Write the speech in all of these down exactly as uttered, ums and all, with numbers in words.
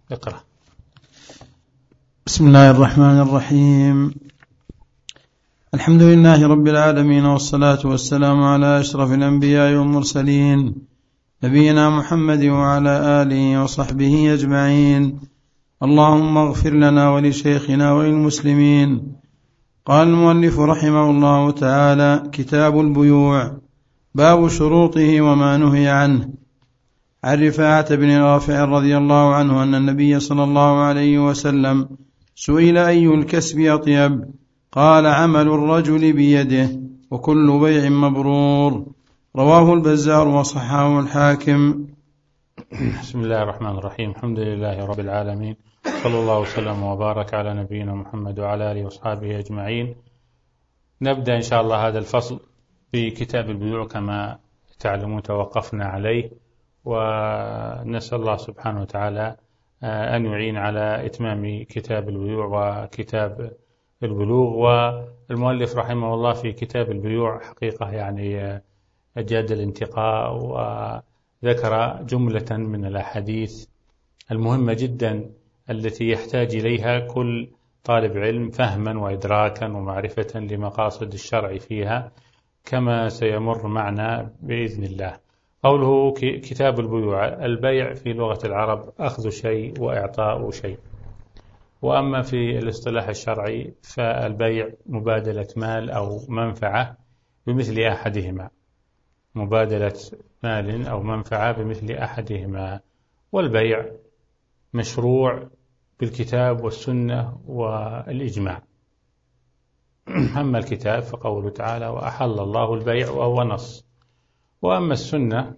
اقرأ. بسم الله الرحمن الرحيم. الحمد لله رب العالمين، والصلاة والسلام على أشرف الأنبياء والمرسلين، نبينا محمد وعلى آله وصحبه أجمعين. اللهم اغفر لنا ولشيخنا وللمسلمين. قال المؤلف رحمه الله تعالى: كتاب البيوع، باب شروطه وما نهي عنه. عن رفاعة بن رافع رضي الله عنه أن النبي صلى الله عليه وسلم سئل: أي الكسب أطيب؟ قال: عمل الرجل بيده، وكل بيع مبرور. رواه البزار وصححه الحاكم. بسم الله الرحمن الرحيم. الحمد لله رب العالمين، صلى الله وسلم وبارك على نبينا محمد وعلى آله وصحبه أجمعين. نبدأ إن شاء الله هذا الفصل في كتاب البيوع كما تعلمون توقفنا عليه، ونسأل الله سبحانه وتعالى أن يعين على إتمام كتاب البيوع وكتاب البلوغ. والمؤلف رحمه الله في كتاب البيوع حقيقة يعني جاد الانتقاء، وذكر جملة من الأحاديث المهمة جدا التي يحتاج إليها كل طالب علم فهما وإدراكا ومعرفة لمقاصد الشرع فيها، كما سيمر معنا بإذن الله. قوله كتاب البيوع: البيع في لغة العرب أخذ شيء وإعطاء شيء، وأما في الاصطلاح الشرعي فالبيع مبادلة مال أو منفعة بمثل أحدهما، مبادلة مال أو منفعة بمثل أحدهما. والبيع مشروع بالكتاب والسنة والإجماع. أما الكتاب فقوله تعالى: وأحل الله البيع، وهو نص. وأما السنة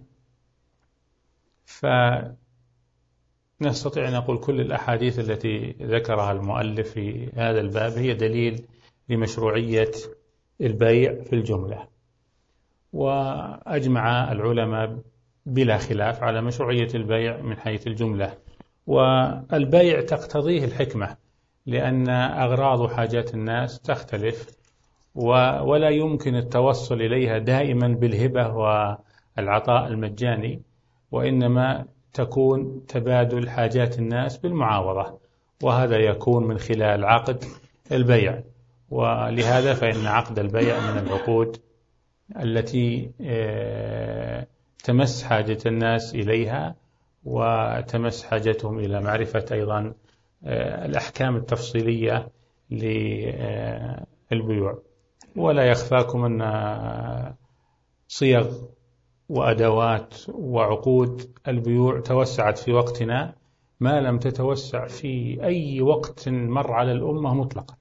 فنستطيع أن نقول كل الأحاديث التي ذكرها المؤلف في هذا الباب هي دليل لمشروعية البيع في الجملة، وأجمع العلماء بلا خلاف على مشروعية البيع من حيث الجملة. والبيع تقتضيه الحكمة، لأن أغراض وحاجات الناس تختلف، ولا يمكن التوصل إليها دائما بالهبة والعطاء المجاني، وإنما تكون تبادل حاجات الناس بالمعاوضة، وهذا يكون من خلال عقد البيع. ولهذا فإن عقد البيع من العقود التي تمس حاجة الناس إليها، وتمس حاجتهم إلى معرفة أيضا الأحكام التفصيلية للبيوع. ولا يخفاكم أن صيغ وأدوات وعقود البيوع توسعت في وقتنا ما لم تتوسع في أي وقت مر على الأمة مطلقا.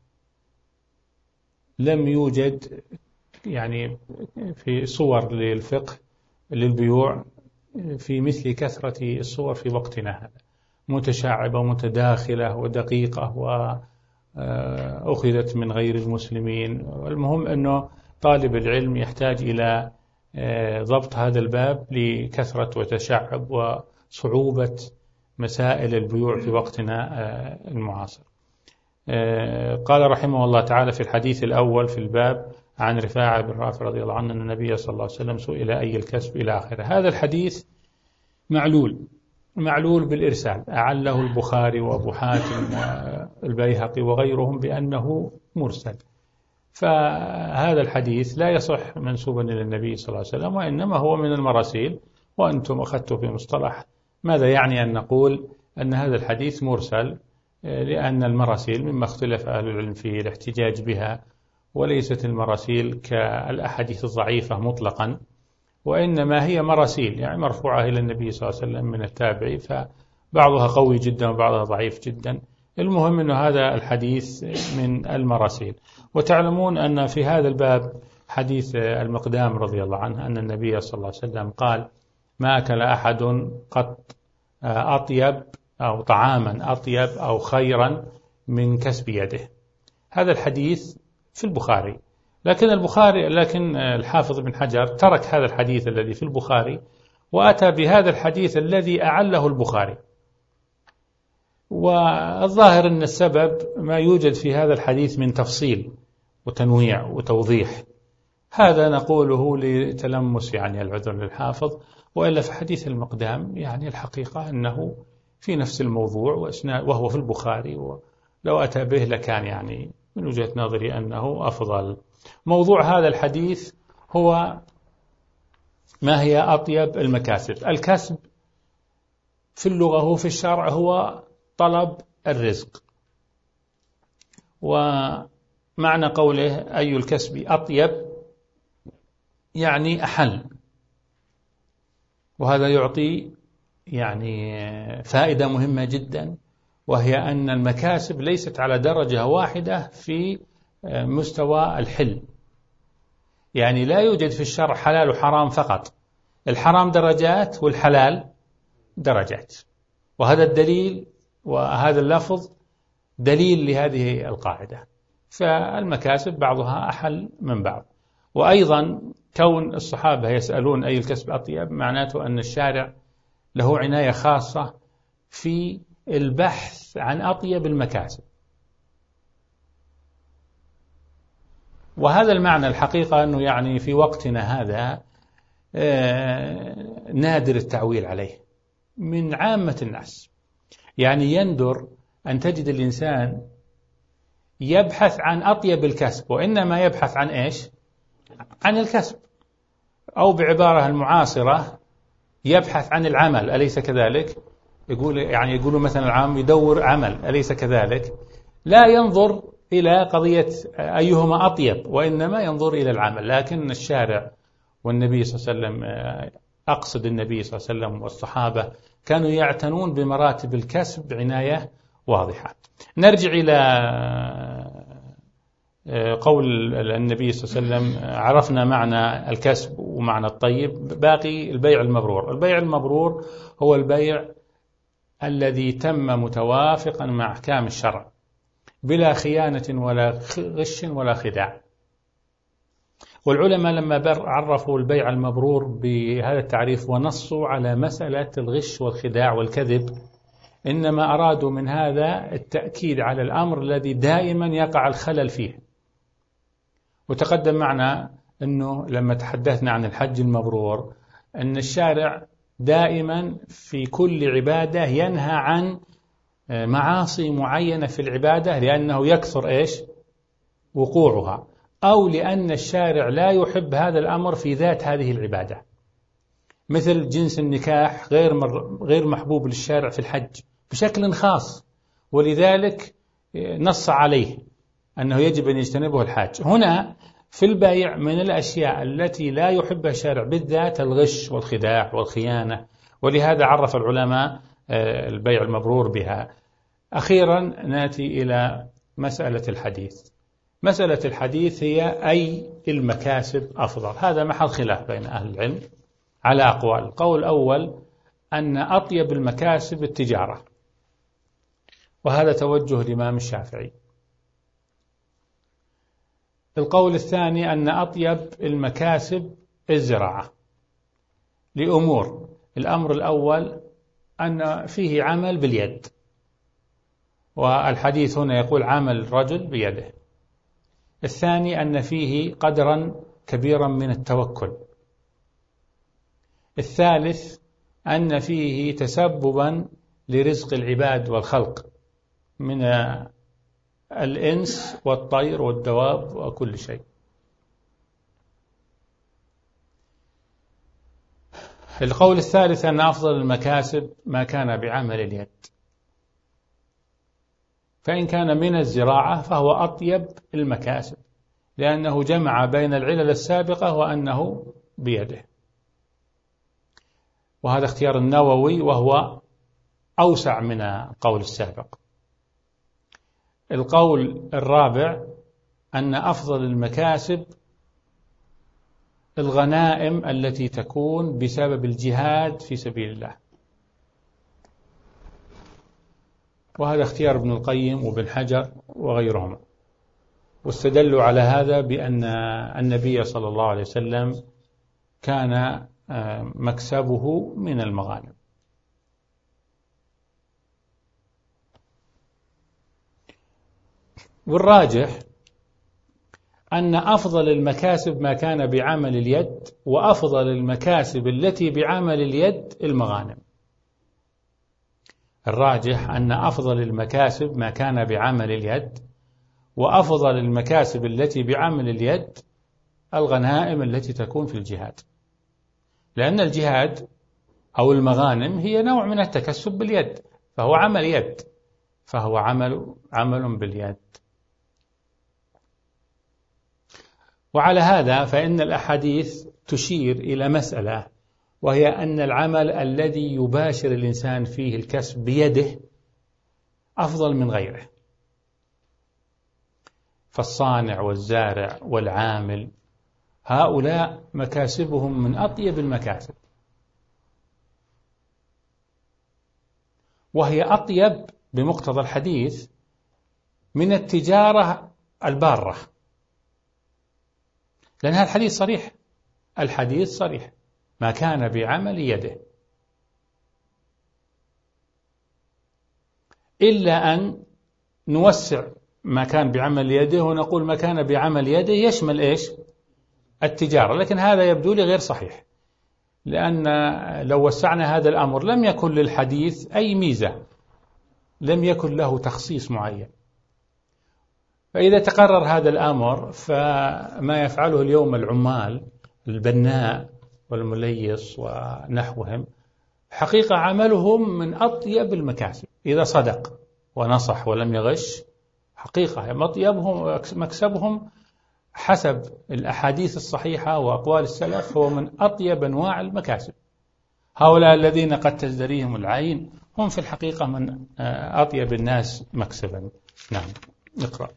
لم يوجد يعني في صور للفقه للبيوع في مثل كثرة الصور في وقتنا هذا، متشعبة ومتداخلة ودقيقة، وأخذت من غير المسلمين. المهم أنه طالب العلم يحتاج إلى ضبط هذا الباب لكثرة وتشعب وصعوبة مسائل البيوع في وقتنا المعاصر. قال رحمه الله تعالى في الحديث الأول في الباب عن رفاعة بن رافع رضي الله عنه أن النبي صلى الله عليه وسلم سئل: أي الكسب؟ إلى آخره. هذا الحديث معلول معلول بالإرسال، أعله البخاري وأبو حاتم والبيهقي وغيرهم بأنه مرسل. فهذا الحديث لا يصح منسوبا إلى النبي صلى الله عليه وسلم، وإنما هو من المراسيل. وأنتم أخذتوا في مصطلح ماذا يعني أن نقول أن هذا الحديث مرسل؟ لأن المراسيل مما اختلف أهل العلم في الاحتجاج بها، وليست المراسيل كالأحاديث الضعيفة مطلقا، وإنما هي مراسيل يعني مرفوعة إلى النبي صلى الله عليه وسلم من التابعي، فبعضها قوي جدا وبعضها ضعيف جدا. المهم أن هذا الحديث من المراسيل. وتعلمون أن في هذا الباب حديث المقدام رضي الله عنه أن النبي صلى الله عليه وسلم قال: ما أكل أحد قط أطيب أو طعاما أطيب أو خيرا من كسب يده. هذا الحديث في البخاري، لكن البخاري لكن الحافظ بن حجر ترك هذا الحديث الذي في البخاري وأتى بهذا الحديث الذي أعله البخاري. والظاهر أن السبب ما يوجد في هذا الحديث من تفصيل وتنويع وتوضيح. هذا نقوله لتلمس يعني العذر للحافظ، وإلا في حديث المقدام يعني الحقيقة أنه في نفس الموضوع وهو في البخاري، ولو أتى به لكان يعني من وجهة نظري أنه أفضل. موضوع هذا الحديث هو ما هي أطيب المكاسب. الكسب في اللغة هو في الشرع هو طلب الرزق، ومعنى قوله أي الكسب أطيب يعني أحل، وهذا يعطي يعني فائدة مهمة جدا، وهي أن المكاسب ليست على درجة واحدة في مستوى الحل. يعني لا يوجد في الشرع حلال وحرام فقط، الحرام درجات والحلال درجات، وهذا الدليل وهذا اللفظ دليل لهذه القاعدة. فالمكاسب بعضها أحل من بعض. وأيضا كون الصحابة يسألون أي الكسب أطيب معناته أن الشارع له عناية خاصة في البحث عن أطيب المكاسب، وهذا المعنى الحقيقة أنه يعني في وقتنا هذا نادر التعويل عليه من عامة الناس. يعني يندر أن تجد الإنسان يبحث عن أطيب الكسب، وإنما يبحث عن إيش؟ عن الكسب، أو بعبارة المعاصرة يبحث عن العمل، أليس كذلك؟ يقول يعني يقولوا مثلا العام يدور عمل، أليس كذلك؟ لا ينظر إلى قضية أيهما أطيب، وإنما ينظر إلى العمل. لكن الشارع والنبي صلى الله عليه وسلم، أقصد النبي صلى الله عليه وسلم والصحابة، كانوا يعتنون بمراتب الكسب عناية واضحة. نرجع إلى قول النبي صلى الله عليه وسلم، عرفنا معنى الكسب ومعنى الطيب، باقي البيع المبرور. البيع المبرور هو البيع الذي تم متوافقا مع أحكام الشرع بلا خيانة ولا غش ولا خداع. والعلماء لما عرفوا البيع المبرور بهذا التعريف ونصوا على مسألة الغش والخداع والكذب، إنما أرادوا من هذا التأكيد على الأمر الذي دائما يقع الخلل فيه. وتقدم معنا أنه لما تحدثنا عن الحج المبرور أن الشارع دائما في كل عبادة ينهى عن معاصي معينة في العبادة لأنه يكثر إيش؟ وقوعها، أو لأن الشارع لا يحب هذا الأمر في ذات هذه العبادة، مثل جنس النكاح غير غير محبوب للشارع في الحج بشكل خاص، ولذلك نص عليه أنه يجب أن يجتنبه الحاج. هنا في البيع من الأشياء التي لا يحبها الشارع بالذات الغش والخداع والخيانة، ولهذا عرف العلماء البيع المبرور بها. أخيرا نأتي إلى مسألة الحديث. مسألة الحديث هي أي المكاسب أفضل. هذا محل خلاف بين أهل العلم على أقوال. القول الأول أن أطيب المكاسب التجارة، وهذا توجه الإمام الشافعي. القول الثاني أن أطيب المكاسب الزراعة لأمور. الأمر الأول أن فيه عمل باليد، والحديث هنا يقول عمل الرجل بيده. الثاني أن فيه قدرا كبيرا من التوكل. الثالث أن فيه تسببا لرزق العباد والخلق من الإنس والطير والدواب وكل شيء. القول الثالث أن أفضل المكاسب ما كان بعمل اليد، فإن كان من الزراعة فهو أطيب المكاسب لأنه جمع بين العلل السابقة وأنه بيده، وهذا اختيار النووي وهو أوسع من القول السابق. القول الرابع أن أفضل المكاسب الغنائم التي تكون بسبب الجهاد في سبيل الله، وهذا اختيار ابن القيم وابن حجر وغيرهم، واستدلوا على هذا بأن النبي صلى الله عليه وسلم كان مكسبه من المغانم. والراجح أن أفضل المكاسب ما كان بعمل اليد، وأفضل المكاسب التي بعمل اليد المغانم. الراجح أن أفضل المكاسب ما كان بعمل اليد، وأفضل المكاسب التي بعمل اليد الغنائم التي تكون في الجهاد، لأن الجهاد أو المغانم هي نوع من التكسب باليد، فهو عمل يد، فهو عمل عمل باليد. وعلى هذا فإن الأحاديث تشير إلى مسألة، وهي أن العمل الذي يباشر الإنسان فيه الكسب بيده أفضل من غيره، فالصانع والزارع والعامل هؤلاء مكاسبهم من أطيب المكاسب، وهي أطيب بمقتضى الحديث من التجارة البارة، لأن هذا الحديث صريح، الحديث صريح ما كان بعمل يده، إلا أن نوسع ما كان بعمل يده ونقول ما كان بعمل يده يشمل إيش؟ التجارة، لكن هذا يبدو لي غير صحيح، لأن لو وسعنا هذا الأمر لم يكن للحديث أي ميزة، لم يكن له تخصيص معين. فإذا تقرر هذا الأمر فما يفعله اليوم العمال البناء والمليص ونحوهم حقيقة عملهم من أطيب المكاسب، إذا صدق ونصح ولم يغش حقيقة مطيبهم مكسبهم حسب الأحاديث الصحيحة وأقوال السلف هو من أطيب أنواع المكاسب. هؤلاء الذين قد تزدريهم العين هم في الحقيقة من أطيب الناس مكسبا. نعم، اقرأ.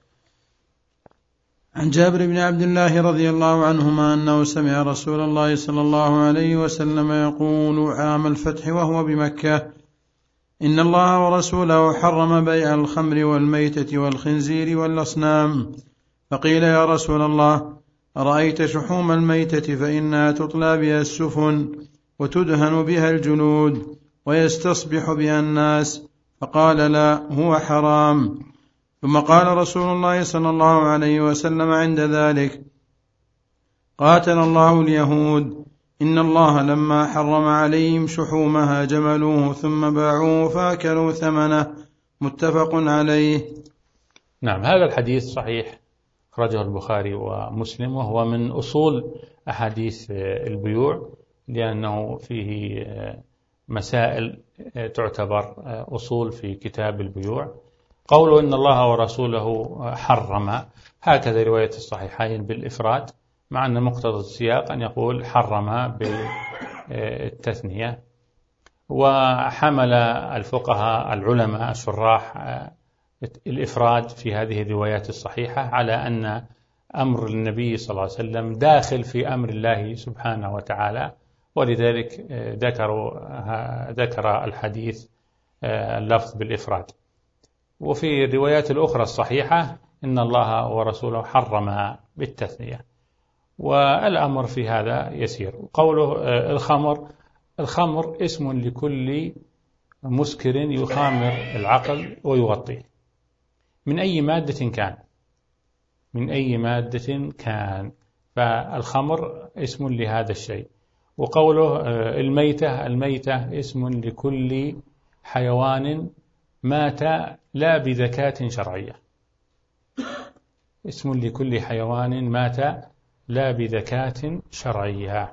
عن جابر بن عبد الله رضي الله عنهما أنه سمع رسول الله صلى الله عليه وسلم يقول عام الفتح وهو بمكة: إن الله ورسوله حرم بيع الخمر والميتة والخنزير والأصنام. فقيل: يا رسول الله، أرأيت شحوم الميتة فإنها تطلى بها السفن وتدهن بها الجلود ويستصبح بها الناس. فقال: لا، هو حرام. ثم قال رسول الله صلى الله عليه وسلم عند ذلك: قاتل الله اليهود، إن الله لما حرم عليهم شحومها جملوه ثم باعوه فأكلوا ثمنه. متفق عليه. نعم، هذا الحديث صحيح، أخرجه البخاري ومسلم، وهو من أصول أحاديث البيوع، لأنه فيه مسائل تعتبر أصول في كتاب البيوع. قوله إن الله ورسوله حرم، هكذا رواية الصحيحين بالإفراد، مع أن مقتضى السياق أن يقول حرم بالتثنية. وحمل الفقهاء العلماء الشراح الإفراد في هذه الروايات الصحيحة على أن أمر النبي صلى الله عليه وسلم داخل في أمر الله سبحانه وتعالى، ولذلك ذكروا ذكر الحديث اللفظ بالإفراد. وفي الروايات الأخرى الصحيحة إن الله ورسوله حرم بالتثنية، والأمر في هذا يسير. قوله الخمر، الخمر اسم لكل مسكر يخامر العقل ويغطيه من أي مادة كان، من أي مادة كان، فالخمر اسم لهذا الشيء. وقوله الميتة، الميتة اسم لكل حيوان مات لا بذكاة شرعية، اسم لكل حيوان مات لا بذكاة شرعية.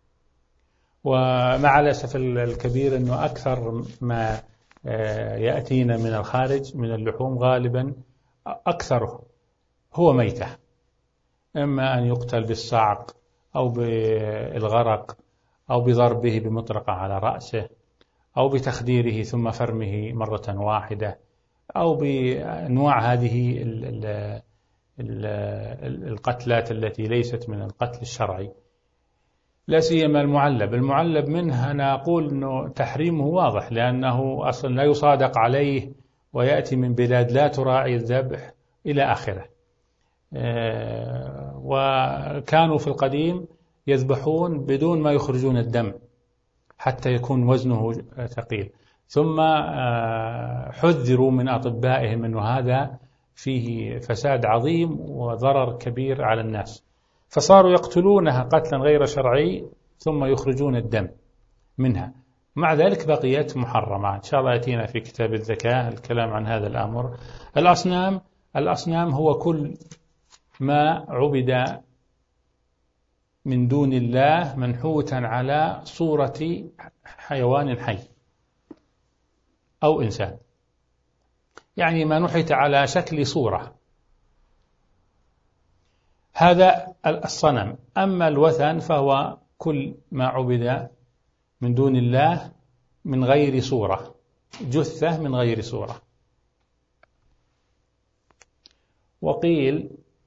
ومع الأسف الكبير أنه أكثر ما يأتينا من الخارج من اللحوم غالبا أكثره هو ميتة، إما أن يقتل بالصعق أو بالغرق أو بضربه بمطرقة على رأسه أو بتخديره ثم فرمه مرة واحدة، أو بأنواع هذه القتلات التي ليست من القتل الشرعي، لا سيما المعلب. المعلب منها أنا أقول أنه تحريمه واضح، لأنه أصلا لا يصادق عليه ويأتي من بلاد لا تراعي الذبح إلى آخره. وكانوا في القديم يذبحون بدون ما يخرجون الدم حتى يكون وزنه ثقيل، ثم حذروا من أطبائهم أنه هذا فيه فساد عظيم وضرر كبير على الناس، فصاروا يقتلونها قتلا غير شرعي ثم يخرجون الدم منها. مع ذلك بقيت محرمة. إن شاء الله يأتينا في كتاب الزكاة الكلام عن هذا الأمر. الأصنام الأصنام هو كل ما عبد من دون الله منحوتا على صورة حيوان حي أو إنسان، يعني ما نحت على شكل صورة، هذا الصنم. أما الوثن فهو كل ما عبد من دون الله من غير صورة، جثة من غير صورة. وقيل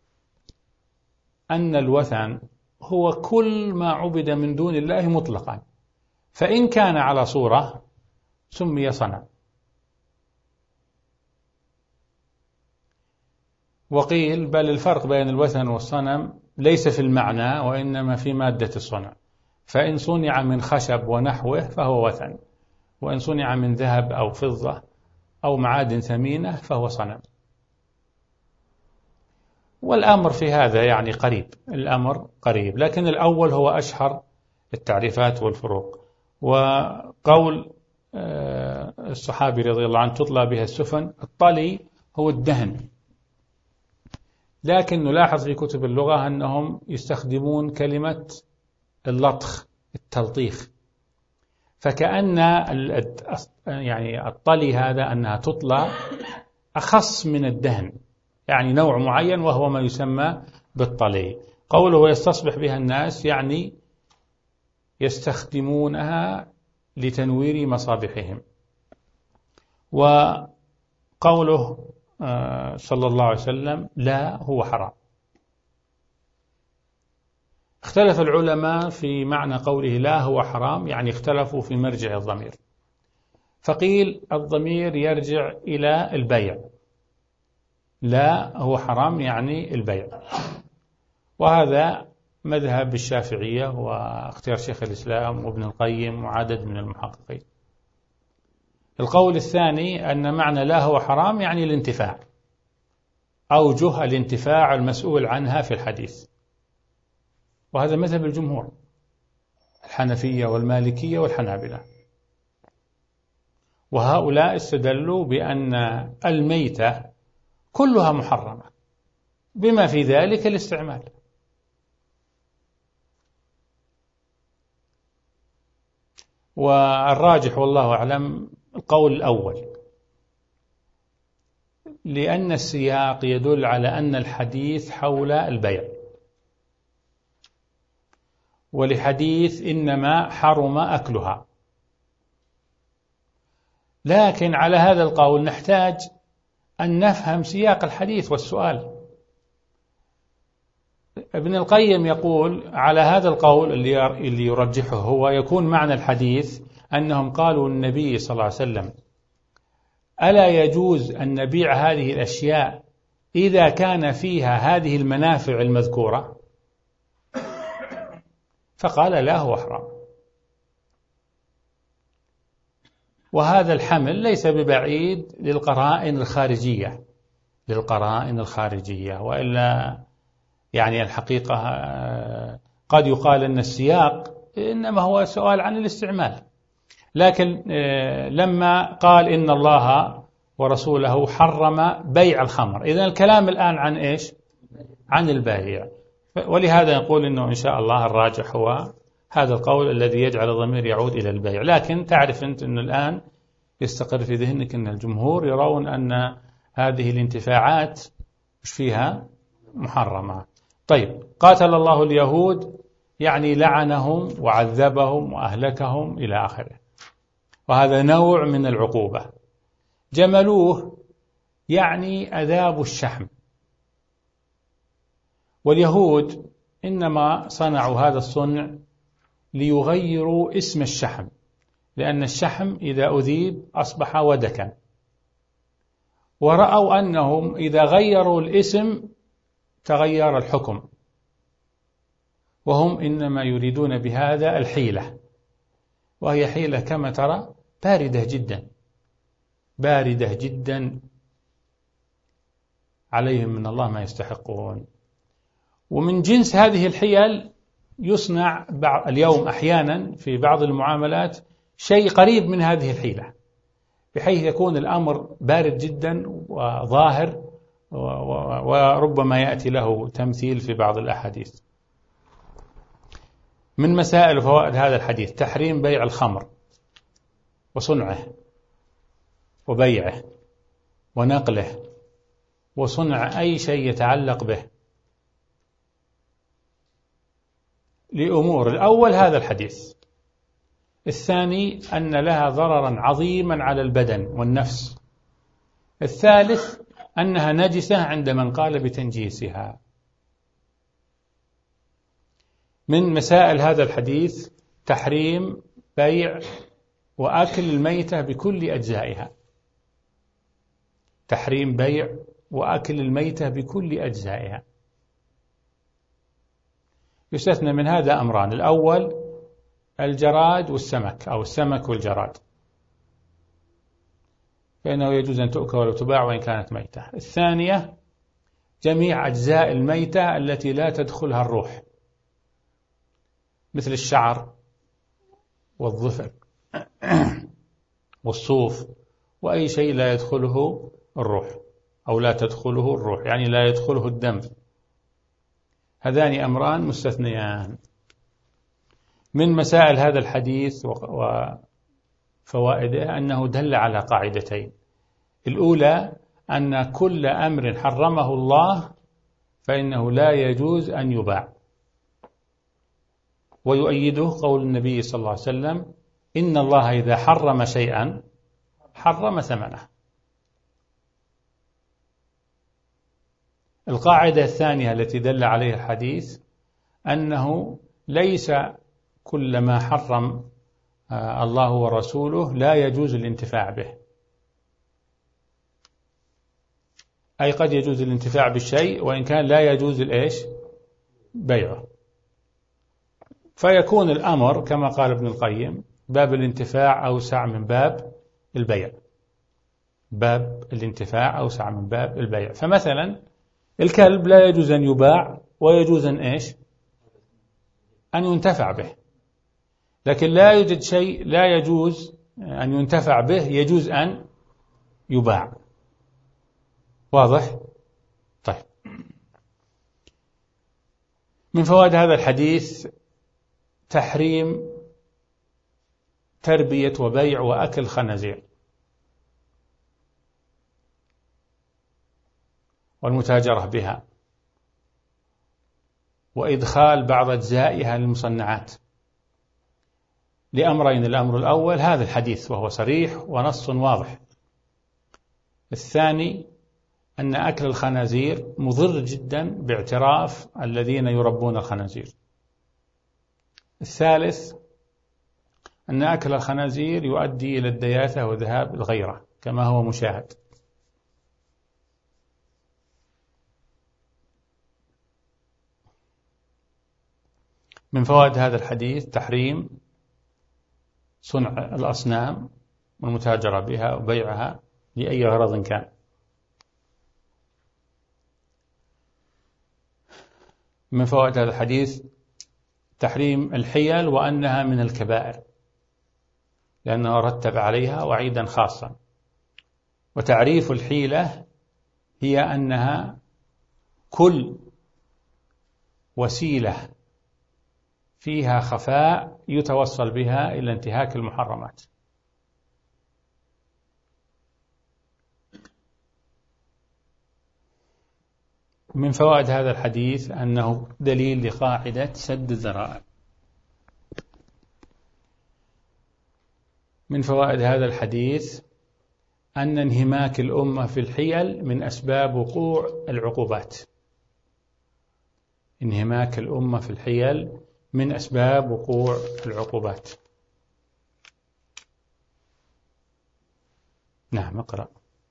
أن الوثن هو كل ما عبد من دون الله مطلقا، فإن كان على صورة سمي صنم. وقيل بل الفرق بين الوثن والصنم ليس في المعنى وإنما في مادة الصنع، فإن صنع من خشب ونحوه فهو وثن، وإن صنع من ذهب أو فضة أو معادن ثمينة فهو صنم. والأمر في هذا يعني قريب، الأمر قريب، لكن الأول هو أشهر التعريفات والفروق. وقول الصحابي رضي الله عنه تطلى بها السفن، الطلي هو الدهن، لكن نلاحظ في كتب اللغة أنهم يستخدمون كلمة اللطخ، التلطيخ، فكأن يعني الطلي هذا أنها تطلى أخص من الدهن، يعني نوع معين وهو ما يسمى بالطلي. قوله يستصبح بها الناس يعني يستخدمونها لتنوير مصابيحهم. وقوله صلى الله عليه وسلم لا هو حرام. اختلف العلماء في معنى قوله لا هو حرام، يعني اختلفوا في مرجع الضمير. فقيل الضمير يرجع إلى البيع، لا هو حرام يعني البيع، وهذا مذهب الشافعية واختيار شيخ الإسلام وابن القيم وعدد من المحققين. القول الثاني أن معنى لا هو حرام يعني الانتفاع، أوجه الانتفاع المسؤول عنها في الحديث، وهذا مذهب الجمهور الحنفية والمالكية والحنابلة. وهؤلاء استدلوا بأن الميتة كلها محرمة بما في ذلك الاستعمال. والراجح والله أعلم القول الأول، لأن السياق يدل على أن الحديث حول البيع، ولحديث إنما حرم أكلها. لكن على هذا القول نحتاج أن نفهم سياق الحديث والسؤال. ابن القيم يقول على هذا القول اللي يرجحه هو يكون معنى الحديث أنهم قالوا النبي صلى الله عليه وسلم ألا يجوز أن نبيع هذه الأشياء إذا كان فيها هذه المنافع المذكورة؟ فقال لا هو حرام. وهذا الحمل ليس ببعيد للقرائن الخارجية للقرائن الخارجية وإلا يعني الحقيقة قد يقال أن السياق إنما هو سؤال عن الاستعمال، لكن لما قال إن الله ورسوله حرم بيع الخمر، إذن الكلام الآن عن إيش؟ عن البائع. ولهذا نقول إنه إن شاء الله الراجح هو هذا القول الذي يجعل الضمير يعود إلى البيع. لكن تعرف أنت أنه الآن يستقر في ذهنك أن الجمهور يرون أن هذه الانتفاعات مش فيها محرمة. طيب، قاتل الله اليهود يعني لعنهم وعذبهم وأهلكهم إلى آخره، وهذا نوع من العقوبة. جملوه يعني أذابوا الشحم، واليهود إنما صنعوا هذا الصنع ليغيروا اسم الشحم، لأن الشحم إذا أذيب أصبح ودكا، ورأوا أنهم إذا غيروا الاسم تغير الحكم، وهم إنما يريدون بهذا الحيلة، وهي حيلة كما ترى باردة جدا باردة جدا عليهم من الله ما يستحقون. ومن جنس هذه الحيل يصنع اليوم أحيانا في بعض المعاملات شيء قريب من هذه الحيلة، بحيث يكون الأمر بارد جدا وظاهر، وربما يأتي له تمثيل في بعض الأحاديث. من مسائل وفوائد هذا الحديث تحريم بيع الخمر وصنعه وبيعه ونقله وصنع أي شيء يتعلق به لأمور. الأول هذا الحديث. الثاني أن لها ضررا عظيما على البدن والنفس. الثالث أنها نجسة عند من قال بتنجيسها. من مسائل هذا الحديث تحريم بيع وأكل الميتة بكل أجزائها. تحريم بيع وأكل الميتة بكل أجزائها. يستثنى من هذا أمران: الأول الجراد والسمك، أو السمك والجراد، فإنه يجوز أن تؤكل ولو تباع وإن كانت ميتة. الثانية جميع أجزاء الميتة التي لا تدخلها الروح، مثل الشعر والظفر والصوف، وأي شيء لا يدخله الروح أو لا تدخله الروح، يعني لا يدخله الدم. هذان أمران مستثنيان. من مسائل هذا الحديث وفوائده أنه دل على قاعدتين: الأولى أن كل أمر حرمه الله فإنه لا يجوز أن يباع، ويؤيده قول النبي صلى الله عليه وسلم: إن الله إذا حرم شيئا حرم ثمنه. القاعدة الثانية التي دل عليها الحديث أنه ليس كل ما حرم الله ورسوله لا يجوز الانتفاع به، أي قد يجوز الانتفاع بالشيء وإن كان لا يجوز الإيش بيعه. فيكون الأمر كما قال ابن القيم: باب الانتفاع أوسع من باب البيع. باب الانتفاع أوسع من باب البيع. فمثلا الكلب لا يجوز أن يباع ويجوز أن إيش أن ينتفع به، لكن لا يوجد شيء لا يجوز أن ينتفع به يجوز أن يباع. واضح؟ طيب. من فوائد هذا الحديث تحريم تربية وبيع وأكل خنازير والمتاجرة بها وإدخال بعض أجزائها للمصنعات لأمرين: الأمر الأول هذا الحديث وهو صريح ونص واضح. الثاني أن أكل الخنازير مضر جدا باعتراف الذين يربون الخنازير. الثالث أن أكل الخنازير يؤدي إلى الدياثة وذهاب الغيرة كما هو مشاهد. من فوائد هذا الحديث تحريم صنع الأصنام والمتاجرة بها وبيعها لأي غرض كان. من فوائد هذا الحديث تحريم الحيل وأنها من الكبائر، لأنه رتب عليها وعيدا خاصا. وتعريف الحيلة هي أنها كل وسيلة فيها خفاء يتوصل بها إلى انتهاك المحرمات. من فوائد هذا الحديث أنه دليل لقاعدة سد الذرائع. من فوائد هذا الحديث أن انهماك الأمة في الحيل من أسباب وقوع العقوبات. انهماك الأمة في الحيل من أسباب وقوع العقوبات. نعم، اقرأ.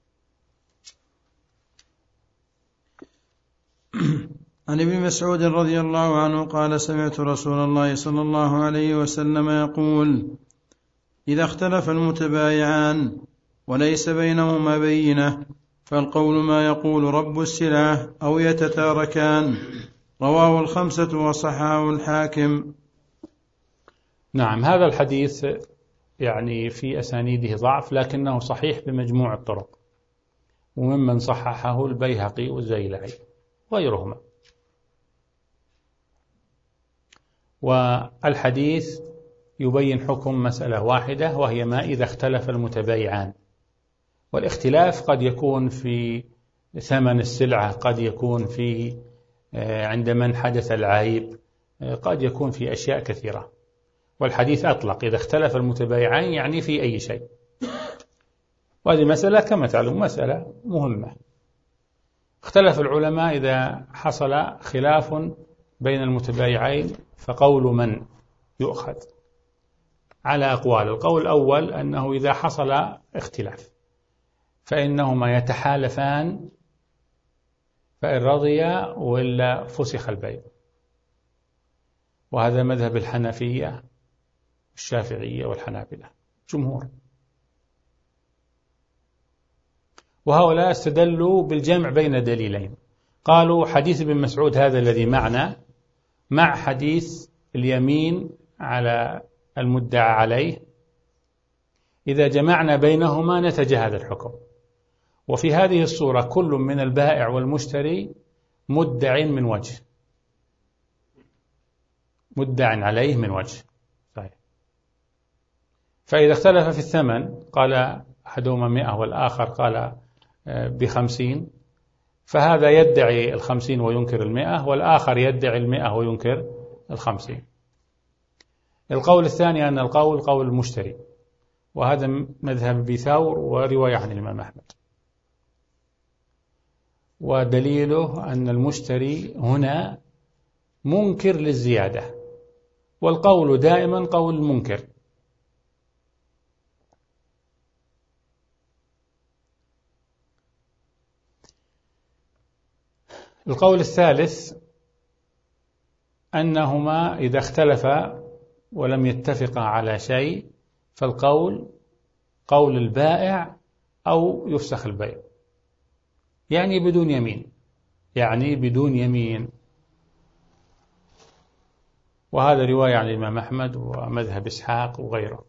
عن ابن مسعود رضي الله عنه قال: سمعت رسول الله صلى الله عليه وسلم يقول: إذا اختلف المتبايعان وليس بينهما بينة فالقول ما يقول رب السلعة أو يتتاركان. رواه الخمسة وصححه الحاكم. نعم، هذا الحديث يعني في أسانيده ضعف، لكنه صحيح بمجموع الطرق، وممن صححه البيهقي والزيلعي وغيرهما. والحديث يبين حكم مسألة واحدة، وهي ما إذا اختلف المتبايعان، والاختلاف قد يكون في ثمن السلعة، قد يكون في عند من حدث العيب، قد يكون في أشياء كثيرة. والحديث أطلق إذا اختلف المتبايعان يعني في أي شيء. وهذه مسألة كما تعلم مسألة مهمة. اختلف العلماء إذا حصل خلاف بين المتبايعين فقول من يؤخذ على أقوال. القول الأول أنه إذا حصل اختلاف فإنهما يتحالفان، فإن رضيا ولا فسخ البيع، وهذا مذهب الحنفية الشافعية والحنابلة جمهور. وهؤلاء استدلوا بالجمع بين دليلين، قالوا حديث ابن مسعود هذا الذي معنا مع حديث اليمين على المدعى عليه، إذا جمعنا بينهما نتج هذا الحكم. وفي هذه الصورة كل من البائع والمشتري مدع من وجه، مدع عليه من وجه. طيب. فإذا اختلف في الثمن، قال أحدهما مئة والآخر قال بخمسين، فهذا يدعي الخمسين وينكر المئة، والآخر يدعي المئة وينكر الخمسين. القول الثاني أن القول قول المشتري، وهذا مذهب أبي ثور ورواية عن الإمام أحمد، ودليله أن المشتري هنا منكر للزيادة، والقول دائما قول المنكر. القول الثالث أنهما إذا اختلفا ولم يتفقا على شيء فالقول قول البائع أو يفسخ البيع، يعني بدون يمين، يعني بدون يمين. وهذا رواية عن الإمام أحمد ومذهب إسحاق وغيره.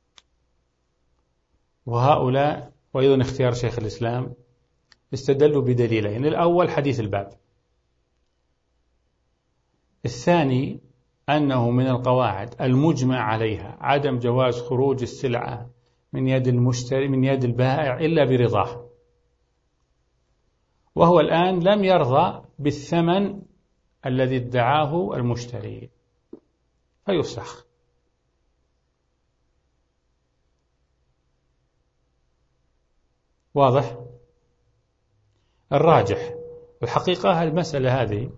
وهؤلاء وأيضا اختيار شيخ الإسلام استدلوا بدليلين: الأول حديث الباب، الثاني أنه من القواعد المجمع عليها عدم جواز خروج السلعة من يد المشتري من يد البائع إلا برضاه، وهو الآن لم يرضى بالثمن الذي ادعاه المشتري فيفسخ. واضح؟ الراجح الحقيقة المسألة هذه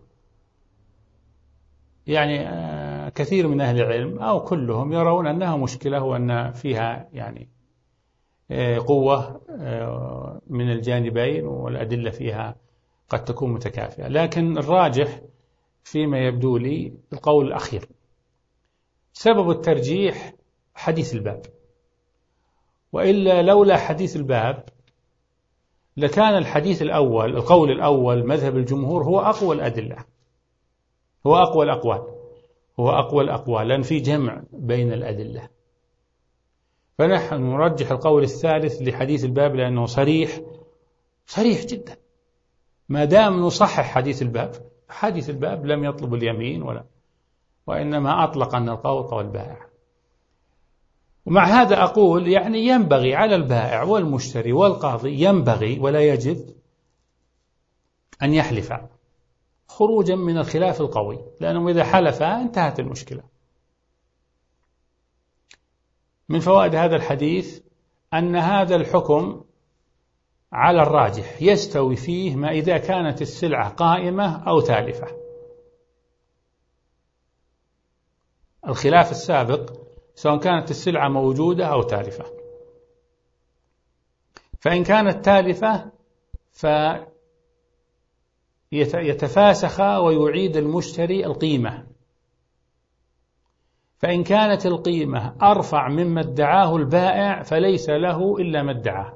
يعني كثير من أهل العلم أو كلهم يرون أنها مشكلة، وأن فيها يعني قوة من الجانبين، والأدلة فيها قد تكون متكافئة. لكن الراجح فيما يبدو لي القول الأخير. سبب الترجيح حديث الباب، وإلا لولا حديث الباب لكان الحديث الأول القول الأول مذهب الجمهور هو أقوى الأدلة، هو أقوى الأقوال، هو أقوى الأقوال، لأن في جمع بين الأدلة. فنحن نرجح القول الثالث لحديث الباب لأنه صريح صريح جدا. ما دام نصحح حديث الباب، حديث الباب لم يطلب اليمين ولا، وإنما أطلق أن القول قول البائع. ومع هذا أقول يعني ينبغي على البائع والمشتري والقاضي، ينبغي ولا يجب أن يحلف خروجا من الخلاف القوي، لأنه إذا حلف انتهت المشكلة. من فوائد هذا الحديث أن هذا الحكم على الراجح يستوي فيه ما إذا كانت السلعة قائمة أو تالفة. الخلاف السابق سواء كانت السلعة موجودة أو تالفة، فإن كانت تالفة فيتفاسخ ويعيد المشتري القيمة، فإن كانت القيمة أرفع مما ادعاه البائع فليس له إلا ما ادعاه.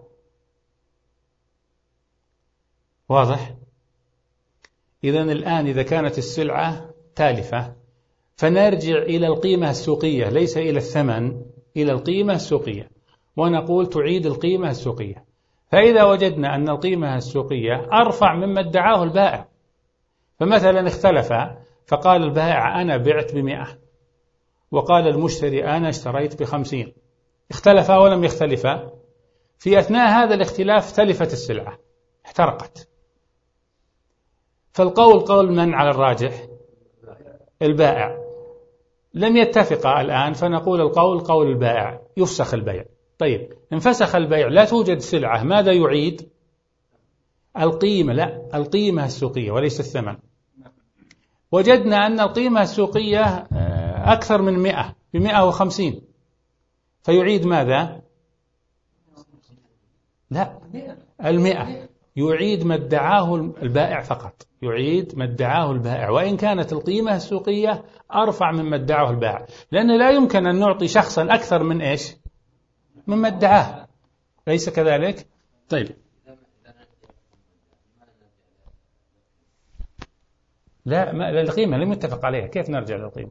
واضح؟ إذن الآن إذا كانت السلعة تالفة فنرجع إلى القيمة السوقية ليس إلى الثمن إلى القيمة السوقية ونقول تعيد القيمة السوقية. فإذا وجدنا أن القيمة السوقية أرفع مما ادعاه البائع، فمثلا اختلف فقال البائع أنا بعت بمئة وقال المشتري أنا اشتريت بخمسين، اختلفا ولم يختلفا، في أثناء هذا الاختلاف تلفت السلعة احترقت، فالقول قول من على الراجح؟ البائع. لم يتفقا الآن، فنقول القول قول البائع، يفسخ البيع. طيب انفسخ البيع، لا توجد سلعة، ماذا يعيد؟ القيمة، لا القيمة السوقية وليس الثمن. وجدنا أن القيمة السوقية أكثر من مئة، بمئة وخمسين، فيعيد ماذا؟ لا المئة، يعيد ما ادعاه البائع فقط، يعيد ما ادعاه البائع وإن كانت القيمة السوقية أرفع مما ادعاه البائع، لأن لا يمكن أن نعطي شخصا أكثر من إيش؟ مما ادعاه، ليس كذلك؟ طيب لا، ما القيمة لم يتفق عليها، كيف نرجع للقيمة؟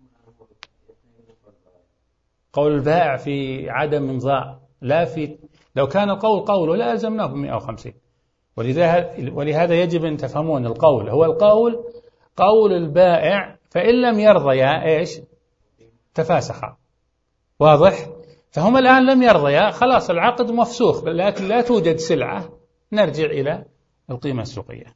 قول البائع في عدم إمضاء، لا في، لو كان القول قوله لا ألزمناه بمئة وخمسين. ولهذا يجب أن تفهمون القول هو القول قول البائع، فإن لم يرضيا إيش؟ تفاسخا. واضح؟ فهم الآن لم يرضيا، خلاص العقد مفسوخ، لكن لا توجد سلعة، نرجع إلى القيمة السوقية.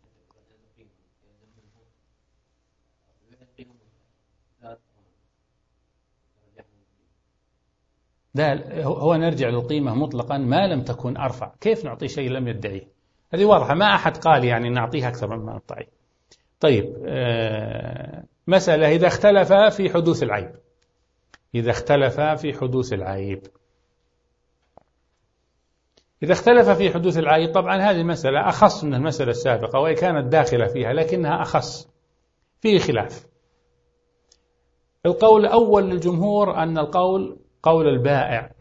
لا، هو نرجع للقيمة مطلقا ما لم تكن أرفع. كيف نعطي شيء لم يدعيه؟ هذه واضحة، ما أحد قال يعني نعطيها أكثر مما نعطيه. طيب آه مسألة إذا اختلف في حدوث العيب، إذا اختلف في حدوث العيب إذا اختلف في حدوث العيب طبعا هذه المسألة أخص من المسألة السابقة، وإن كانت داخلة فيها لكنها أخص، فيه خلاف. القول الأول للجمهور أن القول قول البائع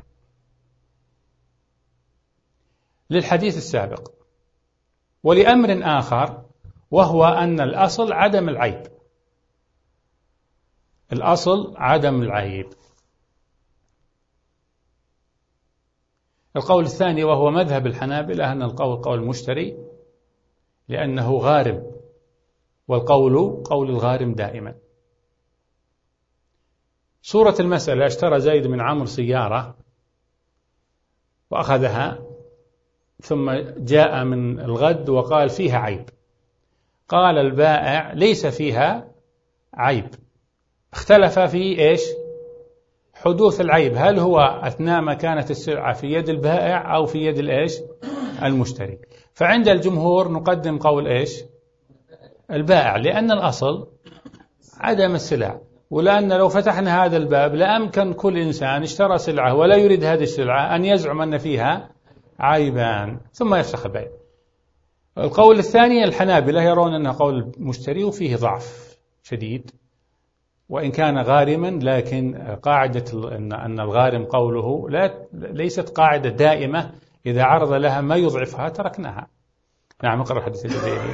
للحديث السابق، ولأمر آخر وهو أن الأصل عدم العيب، الأصل عدم العيب. القول الثاني وهو مذهب الحنابلة أن القول قول المشتري لأنه غارم، والقول قول الغارم دائما. صورة المسألة: اشترى زيد من عمرو سيارة وأخذها، ثم جاء من الغد وقال فيها عيب، قال البائع ليس فيها عيب. اختلف في إيش؟ حدوث العيب، هل هو أثناء ما كانت السلعة في يد البائع أو في يد الإيش؟ المشتري. فعند الجمهور نقدم قول إيش؟ البائع، لأن الأصل عدم السلع، ولأن لو فتحنا هذا الباب لأمكن كل إنسان اشترى سلعة ولا يريد هذه السلعة أن يزعم أن فيها عيبان ثم يفسخ البيع. القول الثاني الحنابلة يرون أنه قول المشتري وفيه ضعف شديد، وإن كان غارما، لكن قاعدة أن الغارم قوله لا ليست قاعدة دائمة، إذا عرض لها ما يضعفها تركناها. نعم، اقرأ الحديث الجديد.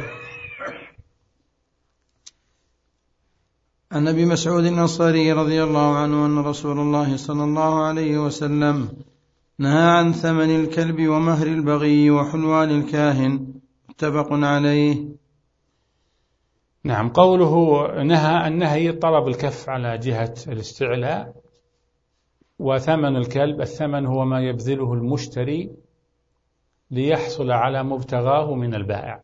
عن أبي مسعود الأنصاري رضي الله عنه أن رسول الله صلى الله عليه وسلم نهى عن ثمن الكلب ومهر البغي وحلوان الكاهن، متفق عليه. نعم، قوله نهى، النهي طلب الكف على جهة الاستعلاء، وثمن الكلب، الثمن هو ما يبذله المشتري ليحصل على مبتغاه من البائع.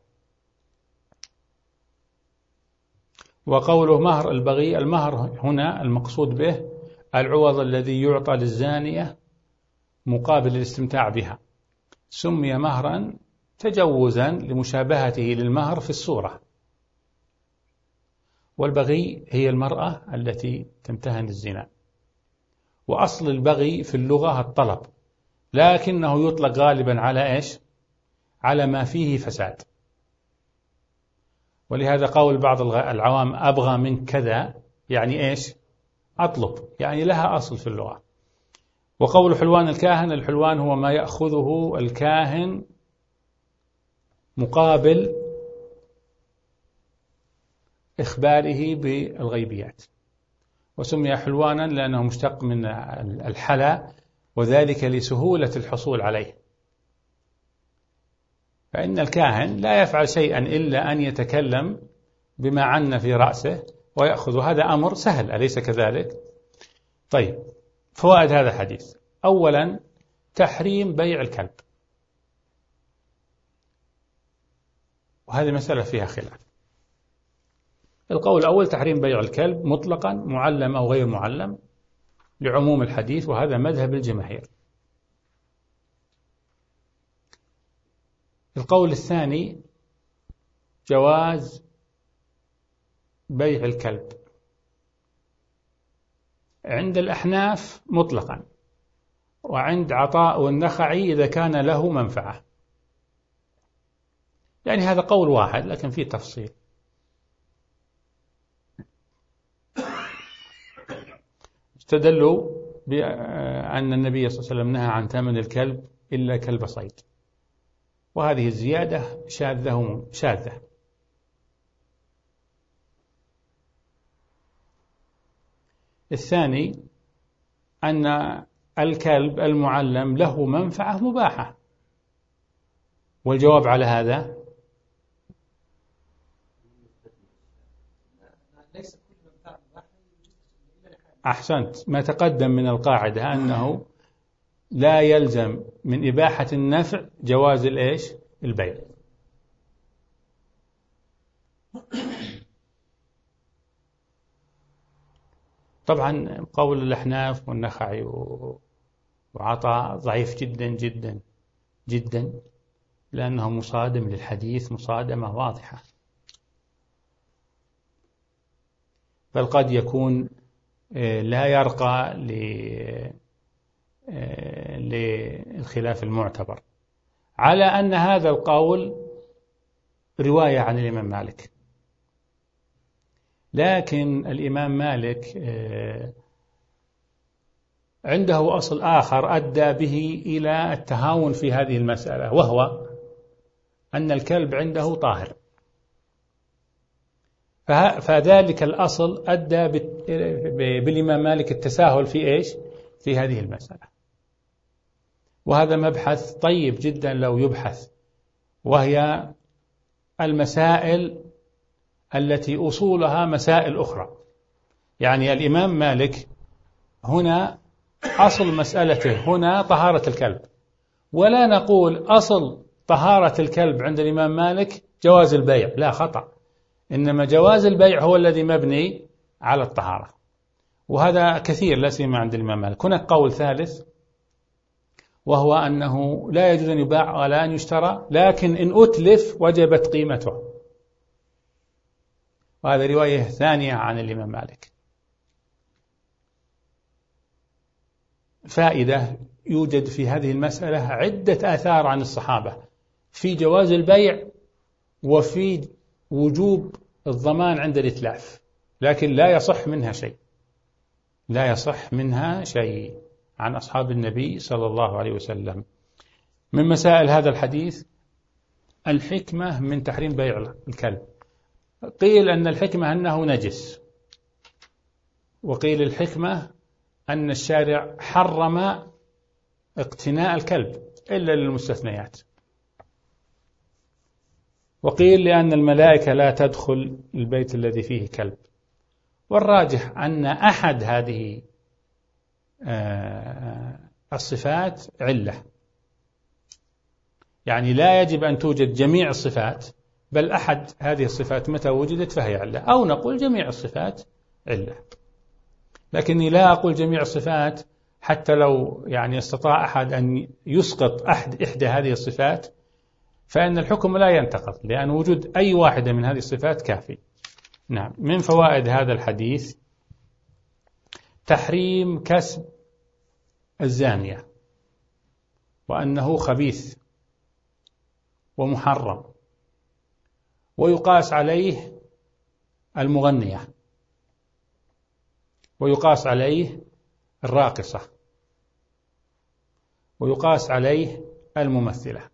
وقوله مهر البغي، المهر هنا المقصود به العوض الذي يعطى للزانية مقابل الاستمتاع بها، سمي مهرا تجوزا لمشابهته للمهر في الصورة. والبغي هي المرأة التي تمتهن الزنا، وأصل البغي في اللغة الطلب، لكنه يطلق غالبا على إيش؟ على ما فيه فساد. ولهذا قول بعض العوام أبغى من كذا يعني إيش؟ أطلب، يعني لها أصل في اللغة. وقول حلوان الكاهن، الحلوان هو ما يأخذه الكاهن مقابل إخباره بالغيبيات. وسمي حلوانا لأنه مشتق من الحلا، وذلك لسهولة الحصول عليه. فإن الكاهن لا يفعل شيئا إلا أن يتكلم بما عن في رأسه ويأخذ، هذا أمر سهل، أليس كذلك؟ طيب، فوائد هذا الحديث: أولا تحريم بيع الكلب، وهذه مسألة فيها خلاف. القول الأول تحريم بيع الكلب مطلقا، معلم أو غير معلم، لعموم الحديث، وهذا مذهب الجماهير. القول الثاني جواز بيع الكلب عند الأحناف مطلقا، وعند عطاء والنخعي إذا كان له منفعة. يعني هذا قول واحد لكن فيه تفصيل. استدلوا بأن النبي صلى الله عليه وسلم نهى عن ثمن الكلب إلا كلب صيد، وهذه الزيادة شاذة شاذة. الثاني أن الكلب المعلم له منفعة مباحة، والجواب على هذا أحسنت، ما تقدم من القاعدة أنه لا يلزم من إباحة النفع جواز الإيش؟ البيع. طبعا قول الأحناف والنخعي وعطاء ضعيف جدا جدا جدا، لأنه مصادم للحديث مصادمة واضحة، بل قد يكون لا يرقى للخلاف المعتبر، على أن هذا القول رواية عن الإمام مالك. لكن الإمام مالك عنده أصل آخر أدى به إلى التهاون في هذه المسألة، وهو أن الكلب عنده طاهر، فذلك الأصل أدى بالإمام مالك التساهل في إيش؟ في هذه المسألة. وهذا مبحث طيب جدا لو يبحث، وهي المسائل التي أصولها مسائل أخرى. يعني الإمام مالك هنا أصل مسألته هنا طهارة الكلب، ولا نقول أصل طهارة الكلب عند الإمام مالك جواز البيع، لا، خطأ، إنما جواز البيع هو الذي مبني على الطهارة، وهذا كثير لا سيما عند الإمام مالك. هناك قول ثالث، وهو أنه لا يجوز أن يباع ولا أن يشترى، لكن إن أتلف وجبت قيمته، وهذا رواية ثانية عن الإمام مالك. فائدة: يوجد في هذه المسألة عدة آثار عن الصحابة في جواز البيع وفي وجوب الضمان عند الإتلاف، لكن لا يصح منها شيء، لا يصح منها شيء عن أصحاب النبي صلى الله عليه وسلم. من مسائل هذا الحديث الحكمة من تحريم بيع الكلب. قيل أن الحكمة أنه نجس، وقيل الحكمة أن الشارع حرم اقتناء الكلب إلا للمستثنيات، وقيل لأن الملائكة لا تدخل البيت الذي فيه كلب. والراجح أن أحد هذه الصفات علة، يعني لا يجب أن توجد جميع الصفات، بل أحد هذه الصفات متى وجدت فهي علة، أو نقول جميع الصفات علة. لكني لا أقول جميع الصفات حتى لو يعني استطاع أحد أن يسقط أحد إحدى هذه الصفات، فإن الحكم لا ينتقض، لأن وجود أي واحدة من هذه الصفات كافي. نعم. من فوائد هذا الحديث تحريم كسب الزانية، وأنه خبيث ومحرم، ويقاس عليه المغنية، ويقاس عليه الراقصة، ويقاس عليه الممثلة،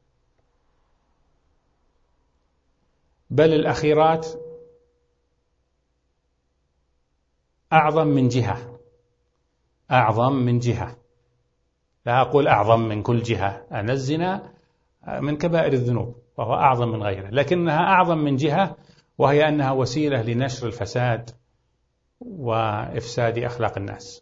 بل الأخيرات أعظم من جهة، أعظم من جهة، لا أقول أعظم من كل جهة، أن الزنا من كبائر الذنوب وهو أعظم من غيره، لكنها أعظم من جهة، وهي أنها وسيلة لنشر الفساد وإفساد أخلاق الناس.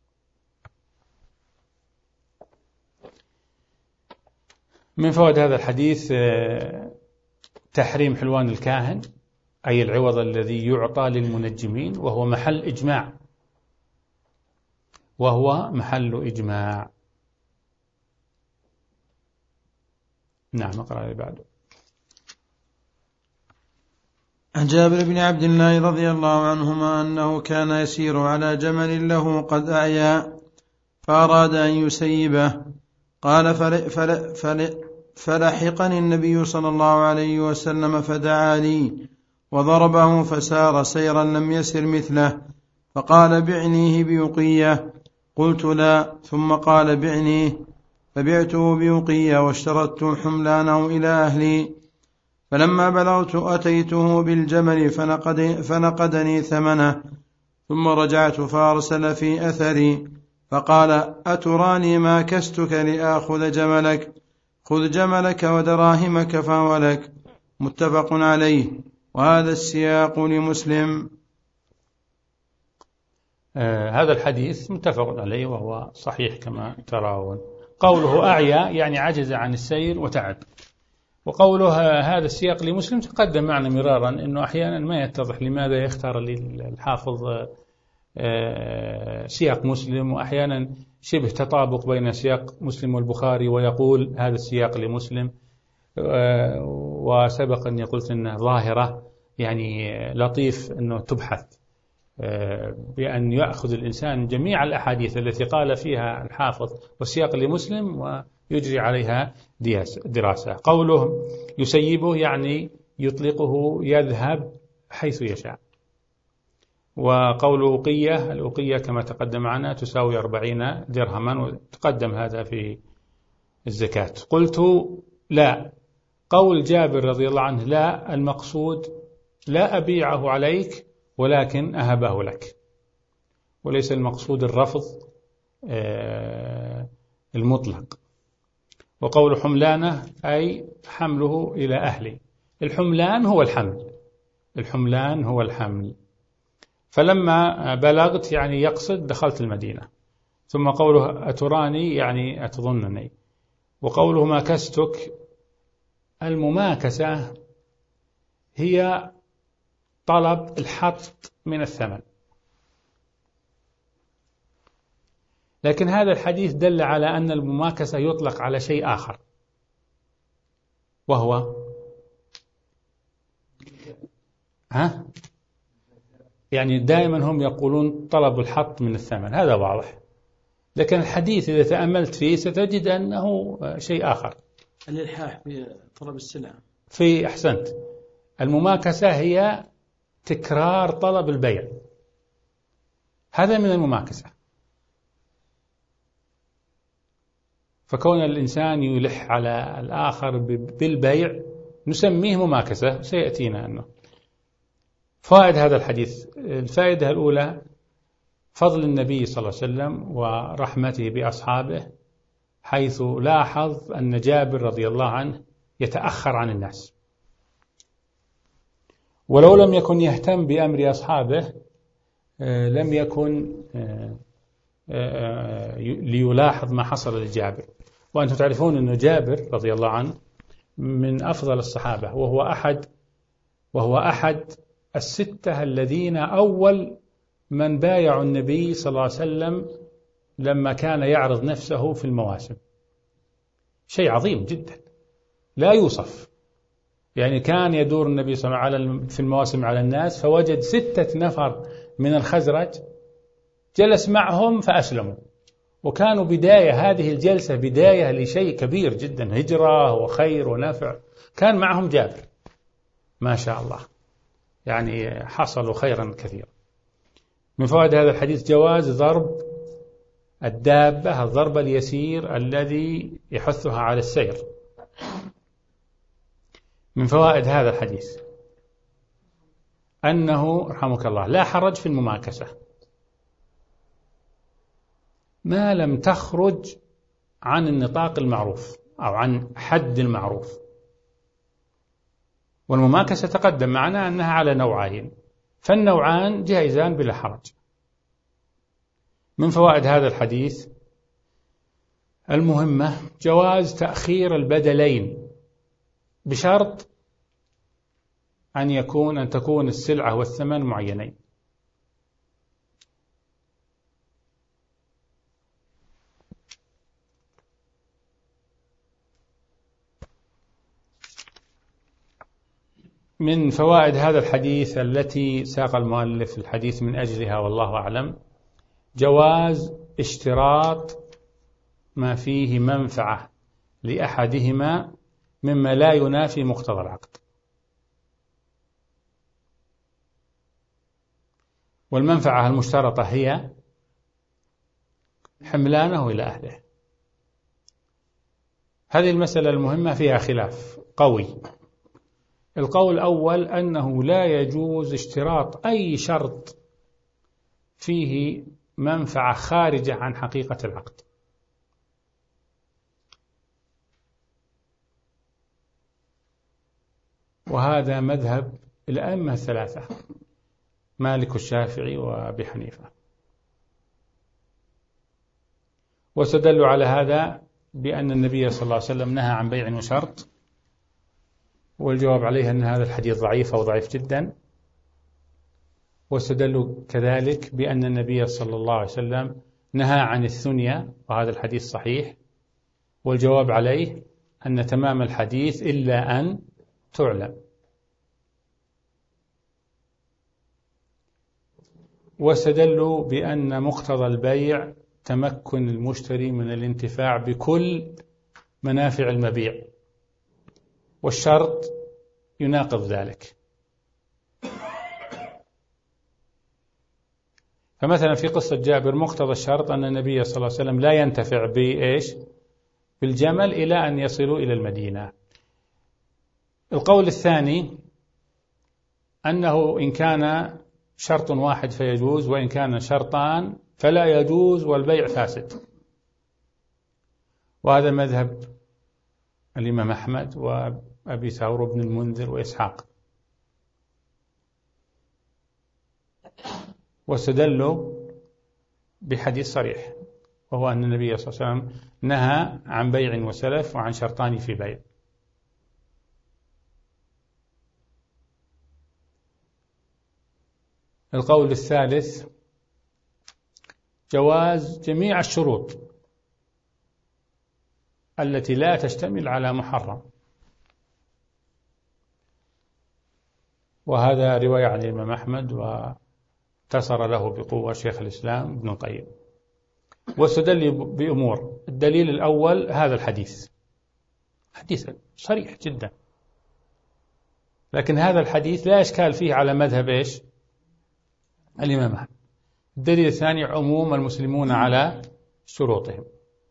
من فوائد هذا الحديث تحريم حلوان الكاهن، أي العوض الذي يعطى للمنجمين، وهو محل إجماع، وهو محل إجماع. نعم، اقرأ اللي بعده. عن جابر بن عبد الله رضي الله عنهما أنه كان يسير على جمل له قد أعيا فأراد أن يسيبه، قال فل فل فل فلحقني النبي صلى الله عليه وسلم فدعا لي وضربه فسار سيرا لم يسر مثله، فقال بعنيه بوقية، قلت لا، ثم قال بعنيه، فبعته بوقية واشترطت حملانه إلى أهلي، فلما بلغت أتيته بالجمل فنقد فنقدني ثمنه، ثم رجعت فأرسل في أثري فقال أتراني ما كستك لآخذ جملك، خذ جملك ودراهمك فهو لك. متفق عليه، وهذا السياق لمسلم. آه هذا الحديث متفق عليه وهو صحيح كما ترون. قوله أعيا يعني عجز عن السير وتعب، وقوله هذا السياق لمسلم تقدم معنا مرارا أنه أحيانا ما يتضح لماذا يختار الحافظ سياق مسلم، وأحيانا شبه تطابق بين سياق مسلم والبخاري ويقول هذا السياق لمسلم. وسبق أني قلت أنه ظاهرة يعني لطيف أنه تبحث بأن يأخذ الإنسان جميع الأحاديث التي قال فيها الحافظ والسياق لمسلم ويجري عليها دراسة. قوله يسيبه يعني يطلقه يذهب حيث يشاء. وقوله أقية، الأقية كما تقدم معنا تساوي أربعين درهما، وتقدم هذا في الزكاة. قلت لا، قول جابر رضي الله عنه لا، المقصود لا أبيعه عليك ولكن أهبه لك، وليس المقصود الرفض المطلق. وقول حملانه أي حمله إلى أهلي، الحملان هو الحمل، الحملان هو الحمل. فلما بلغت يعني يقصد دخلت المدينة. ثم قوله أتراني يعني أتظنني. وقوله ماكستك، المماكسة هي طلب الحط من الثمن، لكن هذا الحديث دل على أن المماكسة يطلق على شيء آخر، وهو ها يعني دائما هم يقولون طلب الحط من الثمن، هذا واضح، لكن الحديث إذا تأملت فيه ستجد أنه شيء آخر. الإلحاح في طلب السلع. في أحسنت، المماكسة هي تكرار طلب البيع، هذا من المماكسة. فكون الإنسان يلح على الآخر بالبيع نسميه مماكسة، سيأتينا أنه. فائد هذا الحديث، الفائدة الأولى فضل النبي صلى الله عليه وسلم ورحمته بأصحابه، حيث لاحظ أن جابر رضي الله عنه يتأخر عن الناس، ولو لم يكن يهتم بأمر أصحابه لم يكن ليلاحظ ما حصل لجابر. وأنتم تعرفون أن جابر رضي الله عنه من أفضل الصحابة، وهو أحد وهو أحد الستة الذين أول من بايعوا النبي صلى الله عليه وسلم لما كان يعرض نفسه في المواسم. شيء عظيم جدا لا يوصف. يعني كان يدور النبي صلى الله عليه وسلم في المواسم على الناس، فوجد ستة نفر من الخزرج، جلس معهم فأسلموا، وكانوا بداية هذه الجلسة بداية لشيء كبير جدا، هجرة وخير ونفع. كان معهم جابر ما شاء الله، يعني حصلوا خيرا كثيرا. من فوائد هذا الحديث جواز ضرب الدابة الضرب اليسير الذي يحثها على السير. من فوائد هذا الحديث أنه رحمك الله لا حرج في المماكسة، ما لم تخرج عن النطاق المعروف أو عن حد المعروف. والمماكسة تقدم معنا أنها على نوعين، فالنوعان جائزان بلا حرج. من فوائد هذا الحديث المهمة جواز تأخير البدلين بشرط أن يكون أن تكون السلعة والثمن معينين. من فوائد هذا الحديث التي ساق المؤلف الحديث من أجلها والله أعلم جواز اشتراط ما فيه منفعة لأحدهما مما لا ينافي مقتضى العقد. والمنفعة المشترطة هي حملانه إلى أهله. هذه المسألة المهمة فيها خلاف قوي. القول الأول أنه لا يجوز اشتراط أي شرط فيه منفعة خارجة عن حقيقة العقد. وهذا مذهب الأئمة الثلاثة مالك والشافعي وأبي حنيفة. واستدلوا على هذا بأن النبي صلى الله عليه وسلم نهى عن بيع وشرط، والجواب عليه أن هذا الحديث ضعيف أو ضعيف جدا. واستدلوا كذلك بأن النبي صلى الله عليه وسلم نهى عن الثنيا، وهذا الحديث صحيح، والجواب عليه أن تمام الحديث إلا أن تعلم. واستدلوا بأن مقتضى البيع تمكن المشتري من الانتفاع بكل منافع المبيع، والشرط يناقض ذلك. فمثلا في قصة جابر مقتضى الشرط أن النبي صلى الله عليه وسلم لا ينتفع بإيش؟ بالجمل إلى أن يصلوا إلى المدينة. القول الثاني أنه إن كان شرط واحد فيجوز، وإن كان شرطان فلا يجوز والبيع فاسد. وهذا مذهب الإمام أحمد وأبي ثور بن المنذر وإسحاق. واستدلوا بحديث صريح، وهو أن النبي صلى الله عليه وسلم نهى عن بيع وسلف وعن شرطان في بيع. القول الثالث جواز جميع الشروط التي لا تشتمل على محرم، وهذا رواية عن الإمام أحمد واتصر له بقوة شيخ الإسلام ابن القيم. واستدل بأمور. الدليل الأول هذا الحديث، حديث صريح جدا، لكن هذا الحديث لا إشكال فيه على مذهب إيش؟ الإمام أحمد. الدليل الثاني عموم المسلمون على شروطهم.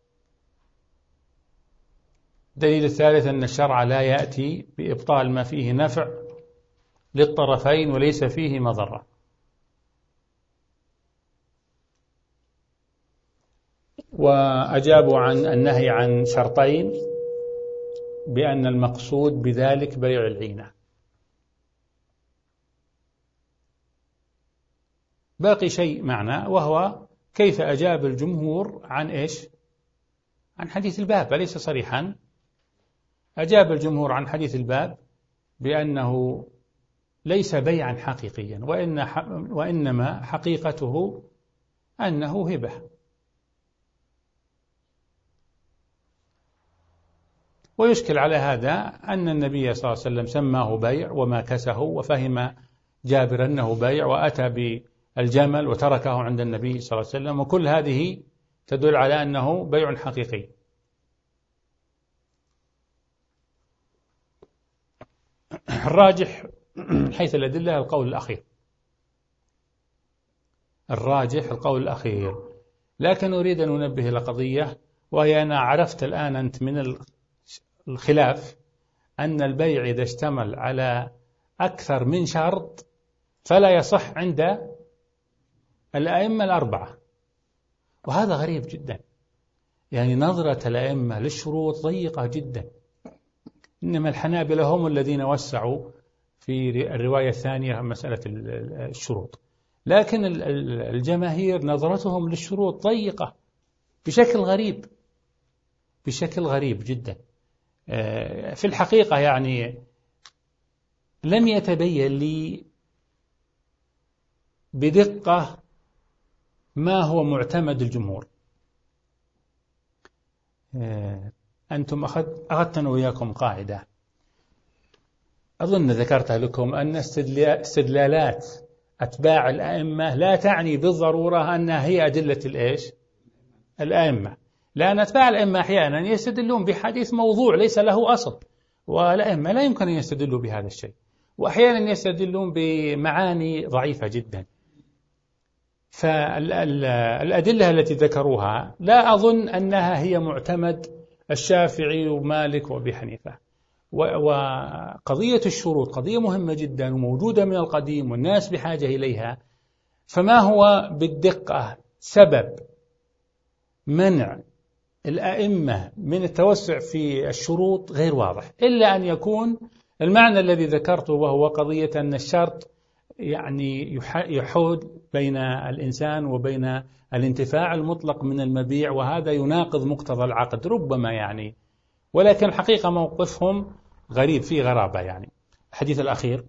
الدليل الثالث أن الشرع لا يأتي بإبطال ما فيه نفع للطرفين وليس فيه مضرة. وأجابوا عن النهي عن شرطين بأن المقصود بذلك بيع العينة. باقي شيء معنا، وهو كيف أجاب الجمهور عن إيش؟ عن حديث الباب، أليس صريحا؟ أجاب الجمهور عن حديث الباب بأنه ليس بيعا حقيقيا، وإن وإنما حقيقته أنه هبة. ويشكل على هذا أن النبي صلى الله عليه وسلم سماه بيع وما كسه، وفهم جابر أنه بيع وأتى بالجمل وتركه عند النبي صلى الله عليه وسلم، وكل هذه تدل على أنه بيع حقيقي. الراجح حيث الأدلة القول الأخير، الراجح القول الأخير. لكن أريد أن أنبه إلى قضية، وهي أنا عرفت الآن أنت من الخلاف أن البيع إذا اشتمل على أكثر من شرط فلا يصح عند الأئمة الأربعة، وهذا غريب جدا، يعني نظرة الأئمة للشروط ضيقة جدا. إنما الحنابلة هم الذين وسعوا في الرواية الثانية مسألة الشروط، لكن الجماهير نظرتهم للشروط ضيقة بشكل غريب، بشكل غريب جدا. في الحقيقة يعني لم يتبين لي بدقة ما هو معتمد الجمهور. أنتم أخذتنا وياكم قاعدة أظن ذكرتها لكم، أن استدلالات أتباع الأئمة لا تعني بالضرورة أنها هي أدلة الإيش؟ الأئمة، لأن أتباع الأئمة أحيانا يستدلون بحديث موضوع ليس له أصل، والأئمة لا يمكن أن يستدلوا بهذا الشيء، وأحيانا يستدلون بمعاني ضعيفة جدا. فالأدلة التي ذكروها لا أظن أنها هي معتمد الشافعي ومالك وأبي حنيفة. وقضية الشروط قضية مهمة جدا وموجودة من القديم والناس بحاجة إليها، فما هو بالدقة سبب منع الأئمة من التوسع في الشروط غير واضح، إلا أن يكون المعنى الذي ذكرته، وهو قضية أن الشرط يعني يحول بين الإنسان وبين الانتفاع المطلق من المبيع، وهذا يناقض مقتضى العقد ربما يعني، ولكن الحقيقة موقفهم غريب، فيه غرابة يعني. الحديث الأخير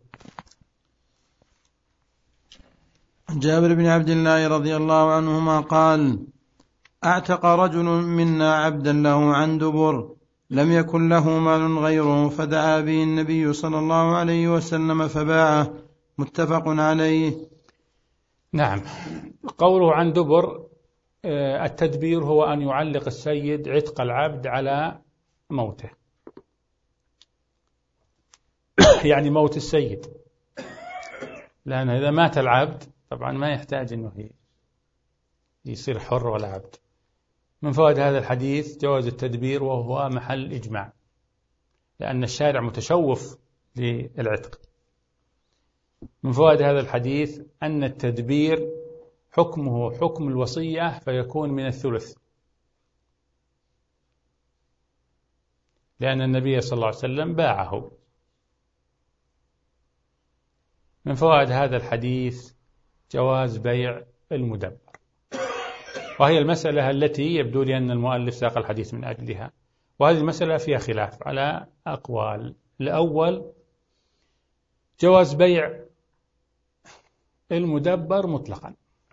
جابر بن عبد الله رضي الله عنهما قال: أعتق رجل منا عبدا له عن دبر لم يكن له مال غيره، فدعا به النبي صلى الله عليه وسلم فباعه. متفق عليه. نعم. قوله عن دبر، التدبير هو أن يعلق السيد عتق العبد على موته، يعني موت السيد، لأن إذا مات العبد طبعا ما يحتاج أنه يصير حر ولا عبد. من فوائد هذا الحديث جواز التدبير، وهو محل إجماع، لأن الشارع متشوف للعتق. من فوائد هذا الحديث أن التدبير حكمه حكم الوصية، فيكون من الثلث، لأن النبي صلى الله عليه وسلم باعه. من فوائد هذا الحديث جواز بيع المدبر، وهي المسألة التي يبدو لي أن المؤلف ساق الحديث من أجلها، وهذه المسألة فيها خلاف على أقوال. الأول جواز بيع المدبر مطلقا،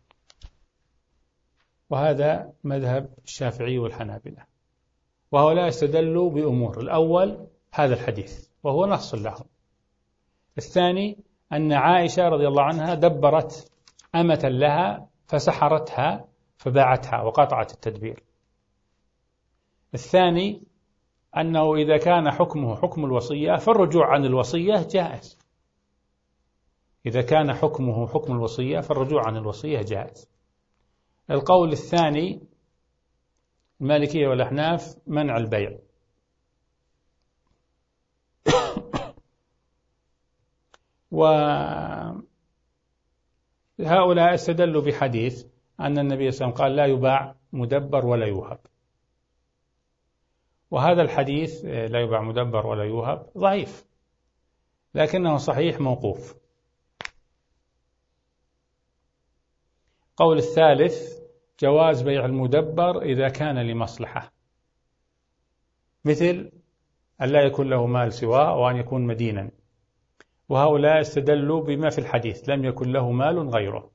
وهذا مذهب الشافعي والحنابلة، وهؤلاء استدلوا بأمور. الأول هذا الحديث وهو نص لهم. الثاني أن عائشة رضي الله عنها دبرت أمة لها فسحرتها فباعتها وقطعت التدبير. الثاني أنه إذا كان حكمه حكم الوصية فالرجوع عن الوصية جائز، إذا كان حكمه حكم الوصية فالرجوع عن الوصية جائز. القول الثاني المالكية والأحناف منع البيع. وهؤلاء استدلوا بحديث أن النبي صلى الله عليه وسلم قال لا يباع مدبر ولا يوهب، وهذا الحديث لا يباع مدبر ولا يوهب ضعيف، لكنه صحيح موقوف. قول الثالث جواز بيع المدبر إذا كان لمصلحة، مثل أن لا يكون له مال سواه وأن يكون مدينا، وهؤلاء استدلوا بما في الحديث لم يكن له مال غيره،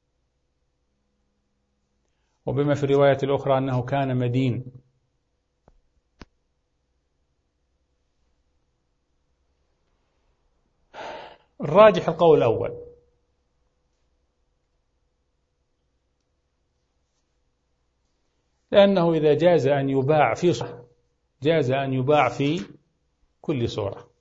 وبما في الرواية الأخرى أنه كان مدين. الراجح القول الأول، لأنه إذا جاز أن يباع في صورة جاز أن يباع في كل صورة.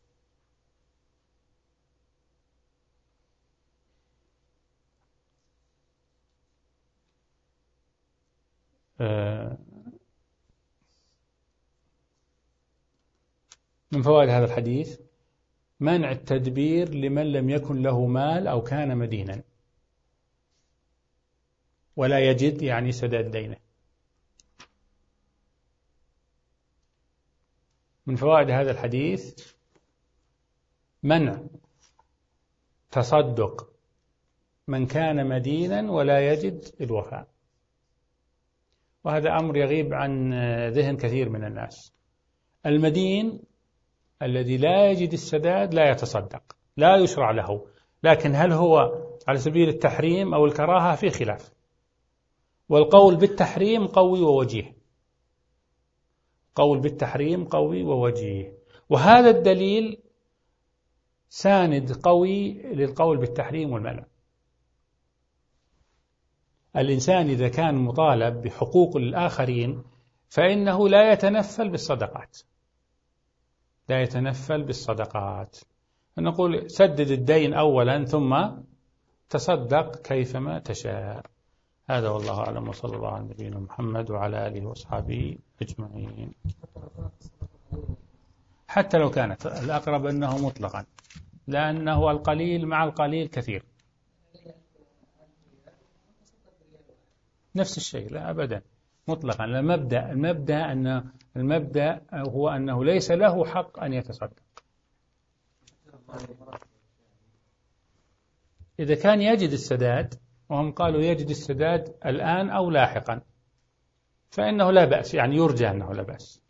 من فوائد هذا الحديث منع التدبير لمن لم يكن له مال أو كان مدينا ولا يجد يعني سداد دينه. من فوائد هذا الحديث منع تصدق من كان مدينا ولا يجد الوفاء، وهذا أمر يغيب عن ذهن كثير من الناس. المدين الذي لا يجد السداد لا يتصدق، لا يشرع له، لكن هل هو على سبيل التحريم أو الكراهة في خلاف، والقول بالتحريم قوي ووجيه، قول بالتحريم قوي ووجيه، وهذا الدليل ساند قوي للقول بالتحريم والمنع. الإنسان إذا كان مطالب بحقوق الآخرين فإنه لا يتنفل بالصدقات، لا يتنفل بالصدقات. نقول سدد الدين أولا ثم تصدق كيفما تشاء. هذا والله أعلم، وصلى الله على نبينا محمد وعلى آله وأصحابه أجمعين. حتى لو كانت الأقرب أنه مطلقا، لأنه القليل مع القليل كثير. نفس الشيء، لا أبدا مطلقا. المبدأ المبدأ أن المبدأ هو أنه ليس له حق أن يتصدق. إذا كان يجد السداد، وهم قالوا يجد السداد الآن أو لاحقا، فإنه لا بأس، يعني يرجى أنه لا بأس.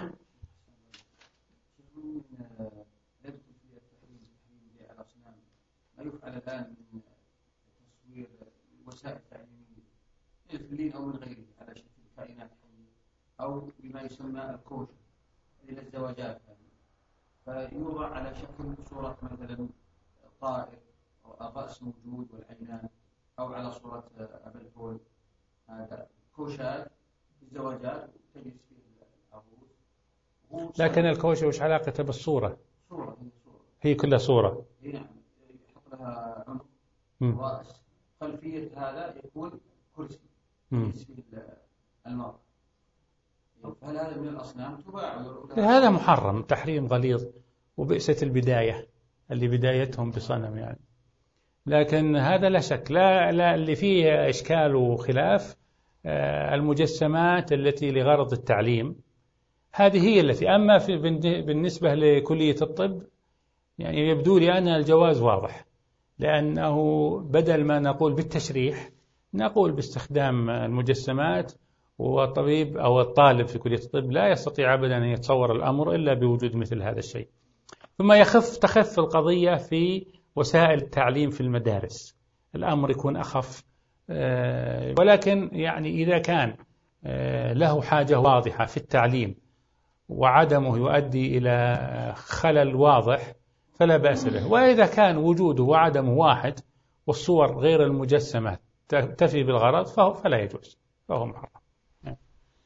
ما يفعل الآن من تصوير وسائل تعليمية من الفلين أو من غيره على شكل كائنات حية أو بما يسمى الكوشة إلى الزواجات، فيوضع على شكل صورة مثلا طائر أو الرأس موجود والعينان، أو على صورة أبا الفول. هذا كوشات الزواجات تجلس فيه العروس. لكن الكوشة وش علاقته بالصورة؟ صورة هي صورة، هي كلها صورة. نعم، يحط لها عنق رأس، خلفية هذا يكون كرسي يجلس فيه المرأة. هل هذا من الأصنام تباع؟ هذا محرم تحريم غليظ، وبئست البداية اللي بدايتهم بصنم يعني. لكن هذا لا شك، لا, لا اللي فيه إشكال وخلاف المجسمات التي لغرض التعليم، هذه هي التي. أما في بالنسبة لكلية الطب يعني يبدو لي أن الجواز واضح، لأنه بدل ما نقول بالتشريح نقول باستخدام المجسمات، والطبيب أو الطالب في كلية الطب لا يستطيع أبدا أن يتصور الأمر إلا بوجود مثل هذا الشيء. ثم يخف تخف القضية في وسائل التعليم في المدارس، الأمر يكون أخف. ولكن يعني إذا كان له حاجة واضحة في التعليم وعدمه يؤدي إلى خلل واضح فلا بأس به. وإذا كان وجوده وعدمه واحد والصور غير المجسمة تفي بالغرض فلا يجوز، فهو محرم.